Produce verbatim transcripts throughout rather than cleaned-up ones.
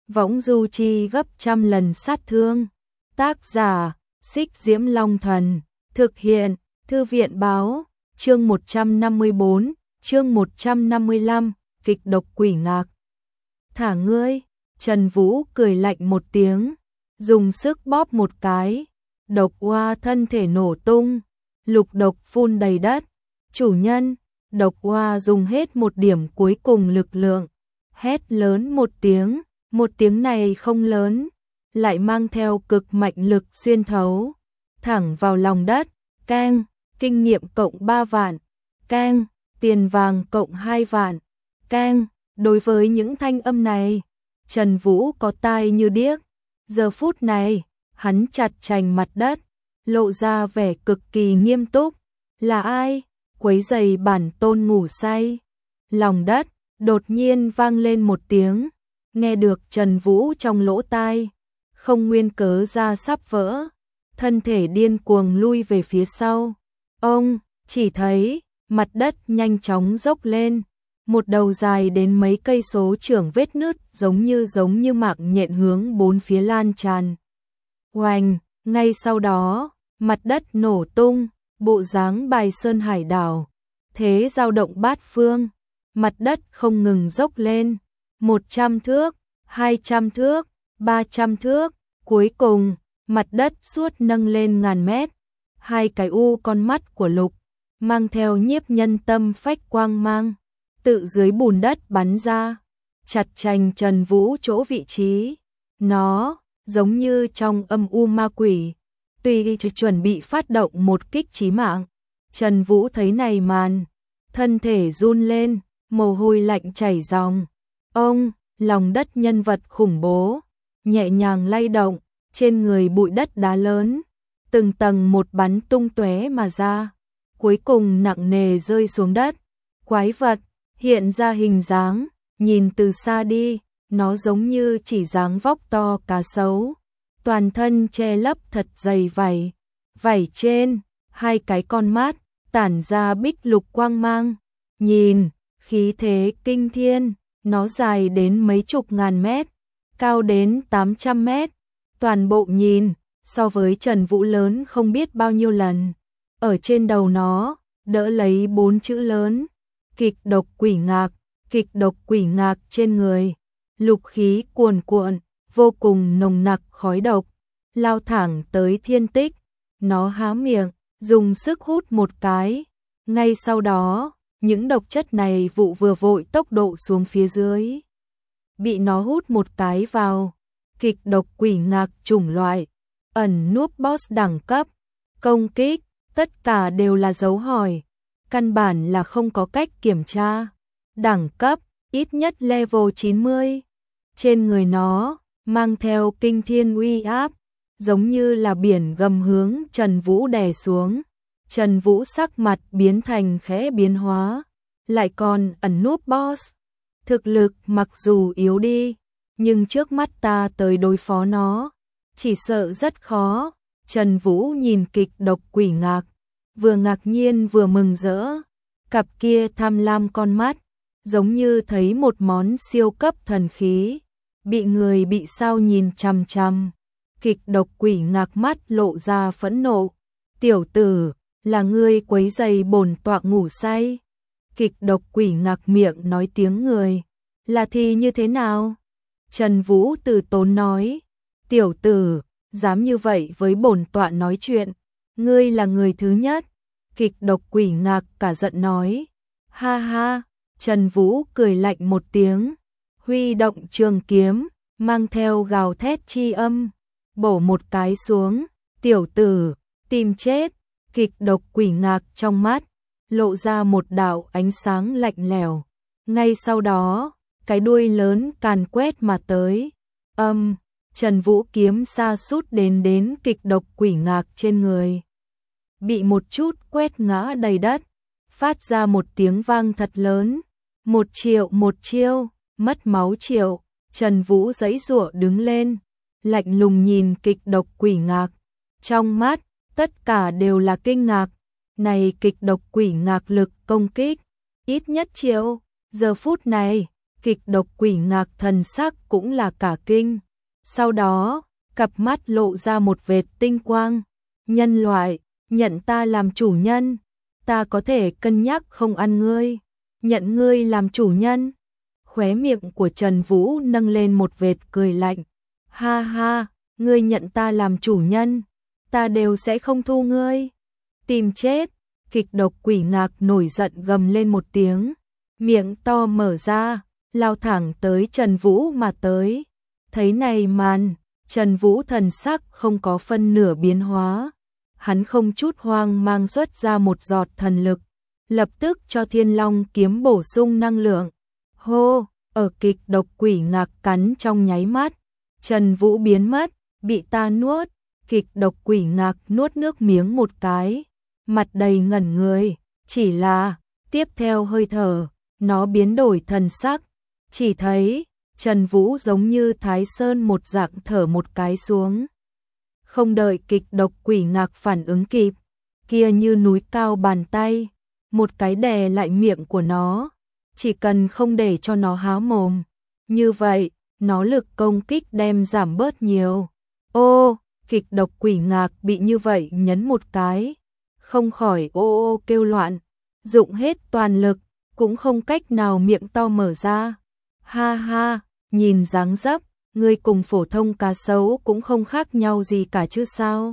võng du chi gấp trăm lần sát thương. Tác giả, Xích Diễm Long Thần, thực hiện, Thư viện báo, chương một trăm năm mươi bốn, chương một trăm năm mươi lăm, kịch độc quỷ ngạc. Thả ngươi, Trần Vũ cười lạnh một tiếng, dùng sức bóp một cái, độc oa thân thể nổ tung, lục độc phun đầy đất. Chủ nhân, độc oa dùng hết một điểm cuối cùng lực lượng, hét lớn một tiếng, một tiếng này không lớn, lại mang theo cực mạnh lực xuyên thấu, thẳng vào lòng đất. Keng, kinh nghiệm cộng ba vạn, keng, tiền vàng cộng hai vạn, keng. Đối với những thanh âm này, Trần Vũ có tai như điếc. Giờ phút này, hắn chặt chành mặt đất, lộ ra vẻ cực kỳ nghiêm túc. Là ai quấy rầy bản tôn ngủ say? Lòng đất đột nhiên vang lên một tiếng, nghe được Trần Vũ trong lỗ tai, không nguyên cớ ra sắp vỡ, thân thể điên cuồng lui về phía sau. Ông chỉ thấy mặt đất nhanh chóng dốc lên, một đầu dài đến mấy cây số trưởng vết nứt giống như giống như mạng nhện hướng bốn phía lan tràn. Oanh, ngay sau đó, mặt đất nổ tung, bộ dáng bài sơn hải đảo, thế dao động bát phương, mặt đất không ngừng dốc lên, một trăm thước, hai trăm thước, ba trăm thước, cuối cùng, mặt đất suốt nâng lên ngàn mét. Hai cái u con mắt của Lục, mang theo nhiếp nhân tâm phách quang mang, tự dưới bùn đất bắn ra, chặt chành Trần Vũ chỗ vị trí. Nó giống như trong âm u ma quỷ, tùy chuẩn bị phát động một kích chí mạng. Trần Vũ thấy này màn, thân thể run lên, mồ hôi lạnh chảy ròng. Ông, lòng đất nhân vật khủng bố, nhẹ nhàng lay động, trên người bụi đất đá lớn, từng tầng một bắn tung tóe mà ra, cuối cùng nặng nề rơi xuống đất. Quái vật hiện ra hình dáng, nhìn từ xa đi, nó giống như chỉ dáng vóc to cá sấu, toàn thân che lấp thật dày vảy, vảy trên, hai cái con mắt, tản ra bích lục quang mang, nhìn, khí thế kinh thiên, nó dài đến mấy chục ngàn mét, cao đến tám trăm mét, toàn bộ nhìn, so với Trần Vũ lớn không biết bao nhiêu lần. Ở trên đầu nó, đỡ lấy bốn chữ lớn, kịch độc quỷ ngạc, kịch độc quỷ ngạc trên người. Lục khí cuồn cuộn, vô cùng nồng nặc khói độc, lao thẳng tới thiên tích. Nó há miệng, dùng sức hút một cái. Ngay sau đó, những độc chất này vụ vừa vội tốc độ xuống phía dưới. Bị nó hút một cái vào. Kịch độc quỷ ngạc chủng loại, ẩn núp boss đẳng cấp, công kích, tất cả đều là dấu hỏi. Căn bản là không có cách kiểm tra. Đẳng cấp, ít nhất level chín mươi. Trên người nó, mang theo kinh thiên uy áp, giống như là biển gầm hướng Trần Vũ đè xuống. Trần Vũ sắc mặt biến thành khẽ biến hóa, lại còn ẩn núp boss. Thực lực mặc dù yếu đi, nhưng trước mắt ta tới đối phó nó, chỉ sợ rất khó. Trần Vũ nhìn kịch độc quỷ ngạc, vừa ngạc nhiên vừa mừng rỡ, cặp kia tham lam con mắt, giống như thấy một món siêu cấp thần khí, bị người bị sao nhìn chằm chằm. Kịch độc quỷ ngạc mắt lộ ra phẫn nộ, tiểu tử, là ngươi quấy rầy bổn tọa ngủ say. Kịch độc quỷ ngạc miệng nói tiếng người, là thì như thế nào? Trần Vũ từ tốn nói, tiểu tử, dám như vậy với bổn tọa nói chuyện, ngươi là người thứ nhất. Kịch độc quỷ ngạc cả giận nói, ha ha. Trần Vũ cười lạnh một tiếng, huy động trường kiếm, mang theo gào thét chi âm, bổ một cái xuống. Tiểu tử, tìm chết. Kịch độc quỷ ngạc trong mắt, lộ ra một đạo ánh sáng lạnh lẽo. Ngay sau đó, cái đuôi lớn càn quét mà tới. Âm, Trần Vũ kiếm sa sút đến đến kịch độc quỷ ngạc trên người. Bị một chút quét ngã đầy đất, phát ra một tiếng vang thật lớn. Một triệu một chiêu, mất máu triệu. Trần Vũ giãy giụa đứng lên, lạnh lùng nhìn kịch độc quỷ ngạc. Trong mắt, tất cả đều là kinh ngạc. Này kịch độc quỷ ngạc lực công kích, ít nhất triệu. Giờ phút này, Kịch độc quỷ ngạc thần sắc cũng là cả kinh. Sau đó, cặp mắt lộ ra một vệt tinh quang. Nhân loại, nhận ta làm chủ nhân. Ta có thể cân nhắc không ăn ngươi. Nhận ngươi làm chủ nhân. Khóe miệng của Trần Vũ nâng lên một vệt cười lạnh. Ha ha, ngươi nhận ta làm chủ nhân. Ta đều sẽ không thu ngươi. Tìm chết. Kịch độc quỷ ngạc nổi giận gầm lên một tiếng. Miệng to mở ra, lao thẳng tới Trần Vũ mà tới. Thấy này màn, Trần Vũ thần sắc không có phân nửa biến hóa. Hắn không chút hoang mang xuất ra một giọt thần lực, lập tức cho Thiên Long kiếm bổ sung năng lượng. Hô, ở kịch độc quỷ ngạc cắn trong nháy mắt, Trần Vũ biến mất, bị ta nuốt. Kịch độc quỷ ngạc nuốt nước miếng một cái, mặt đầy ngẩn người, chỉ là tiếp theo hơi thở, nó biến đổi thần sắc, chỉ thấy Trần Vũ giống như Thái Sơn một dạng thở một cái xuống. Không đợi kịch độc quỷ ngạc phản ứng kịp, kia như núi cao bàn tay, một cái đè lại miệng của nó, chỉ cần không để cho nó há mồm, như vậy, nó lực công kích đem giảm bớt nhiều. Ô, kịch độc quỷ ngạc bị như vậy nhấn một cái, không khỏi ô ô kêu loạn, dụng hết toàn lực, cũng không cách nào miệng to mở ra. Ha ha, nhìn dáng dấp, ngươi cùng phổ thông cá sấu cũng không khác nhau gì cả chứ sao.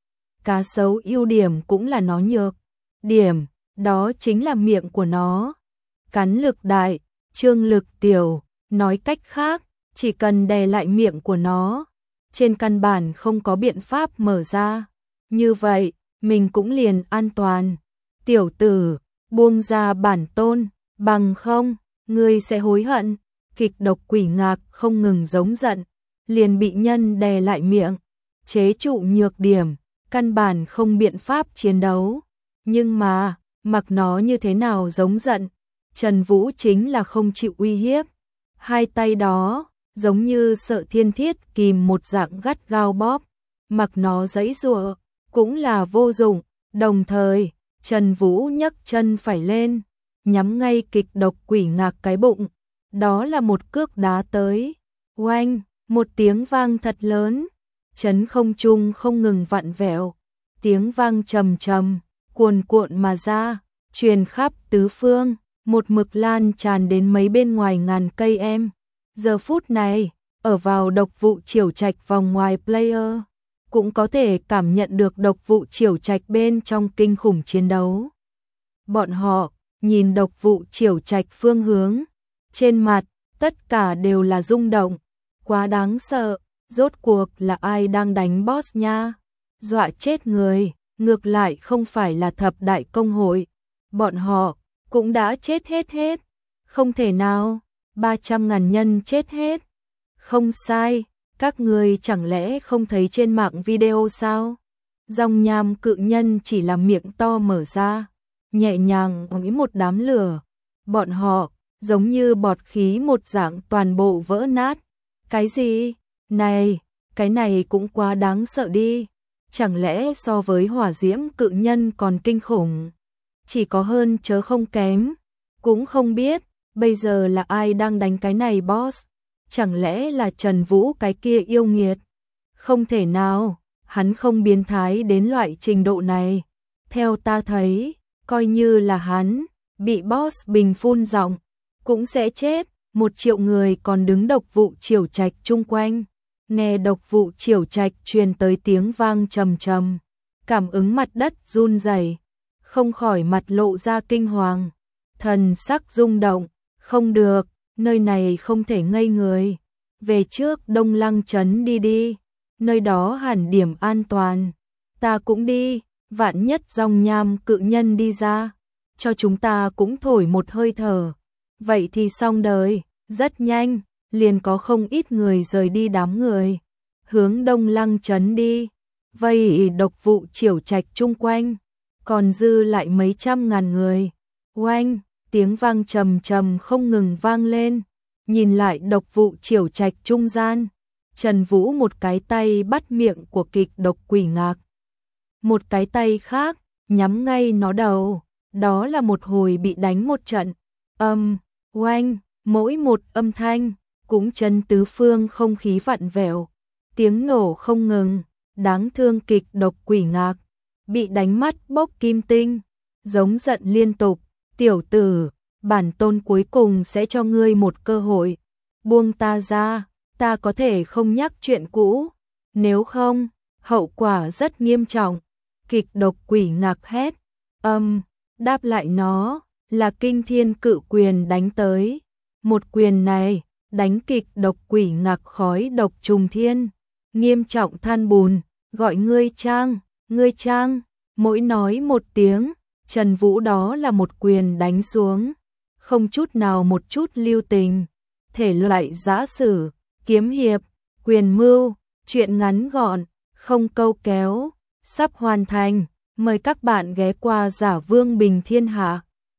Cá sấu ưu điểm cũng là nó nhược, điểm, đó chính là miệng của nó. Cắn lực đại, trương lực tiểu, nói cách khác, chỉ cần đè lại miệng của nó, trên căn bản không có biện pháp mở ra. Như vậy, mình cũng liền an toàn. Tiểu tử, buông ra bản tôn, bằng không, ngươi sẽ hối hận. Kịch độc quỷ ngạc không ngừng giống giận, liền bị nhân đè lại miệng, chế trụ nhược điểm, căn bản không biện pháp chiến đấu. Nhưng mà, mặc nó như thế nào giống giận, Trần Vũ chính là không chịu uy hiếp. Hai tay đó, giống như sợ thiên thiết kìm một dạng gắt gao bóp, mặc nó giãy giụa, cũng là vô dụng. Đồng thời, Trần Vũ nhấc chân phải lên, nhắm ngay kịch độc quỷ ngạc cái bụng. Đó là một cước đá tới. Oanh, một tiếng vang thật lớn, chấn không trung không ngừng vặn vẹo. Tiếng vang trầm trầm, cuồn cuộn mà ra, truyền khắp tứ phương, một mực lan tràn đến mấy bên ngoài ngàn cây em. Giờ phút này, ở vào độc vụ chiểu trạch vòng ngoài player, cũng có thể cảm nhận được độc vụ chiểu trạch bên trong kinh khủng chiến đấu. Bọn họ nhìn độc vụ chiểu trạch phương hướng, trên mặt tất cả đều là rung động, quá đáng sợ, rốt cuộc là ai đang đánh boss nha, dọa chết người, ngược lại không phải là thập đại công hội, bọn họ cũng đã chết hết hết, không thể nào, ba trăm ngàn nhân chết hết, không sai, các người chẳng lẽ không thấy trên mạng video sao, dòng nham cự nhân chỉ là miệng to mở ra, nhẹ nhàng với một đám lửa, bọn họ giống như bọt khí một dạng toàn bộ vỡ nát. Cái gì? Này, cái này cũng quá đáng sợ đi. Chẳng lẽ so với hỏa diễm cự nhân còn kinh khủng? Chỉ có hơn chớ không kém. Cũng không biết, bây giờ là ai đang đánh cái này boss? Chẳng lẽ là Trần Vũ cái kia yêu nghiệt? Không thể nào, hắn không biến thái đến loại trình độ này. Theo ta thấy, coi như là hắn, bị boss bình phun giọng, cũng sẽ chết. Một triệu người còn đứng độc vụ chiểu trạch chung quanh. Nghe độc vụ chiểu trạch truyền tới tiếng vang trầm trầm, cảm ứng mặt đất run rẩy, không khỏi mặt lộ ra kinh hoàng, thần sắc rung động, không được, nơi này không thể ngây người, về trước Đông Lăng trấn đi đi, nơi đó hẳn điểm an toàn, ta cũng đi, vạn nhất dòng nham cự nhân đi ra, cho chúng ta cũng thổi một hơi thở, vậy thì xong đời. Rất nhanh, liền có không ít người rời đi đám người, hướng Đông Lăng trấn đi, vây độc vụ chiểu trạch chung quanh, còn dư lại mấy trăm ngàn người. Oanh, tiếng vang trầm trầm không ngừng vang lên, nhìn lại độc vụ chiểu trạch trung gian, Trần Vũ một cái tay bắt miệng của kịch độc quỷ ngạc, một cái tay khác nhắm ngay nó đầu, đó là một hồi bị đánh một trận, âm, um, oanh. mỗi một âm thanh cũng chấn tứ phương không khí vặn vẹo, tiếng nổ không ngừng, đáng thương kịch độc quỷ ngạc, bị đánh mắt bốc kim tinh, giống giận liên tục, tiểu tử, bản tôn cuối cùng sẽ cho ngươi một cơ hội, buông ta ra, ta có thể không nhắc chuyện cũ, nếu không, hậu quả rất nghiêm trọng, kịch độc quỷ ngạc hét, âm, đáp lại nó, là kinh thiên cự quyền đánh tới, một quyền này, đánh kịch độc quỷ ngạc khói độc trùng thiên, nghiêm trọng than bùn, gọi ngươi Trang, ngươi Trang, mỗi nói một tiếng, Trần Vũ đó là một quyền đánh xuống, không chút nào một chút lưu tình, thể loại giã sử, kiếm hiệp, quyền mưu, chuyện ngắn gọn, không câu kéo, sắp hoàn thành, mời các bạn ghé qua Giả Vương Bình Thiên Hạ.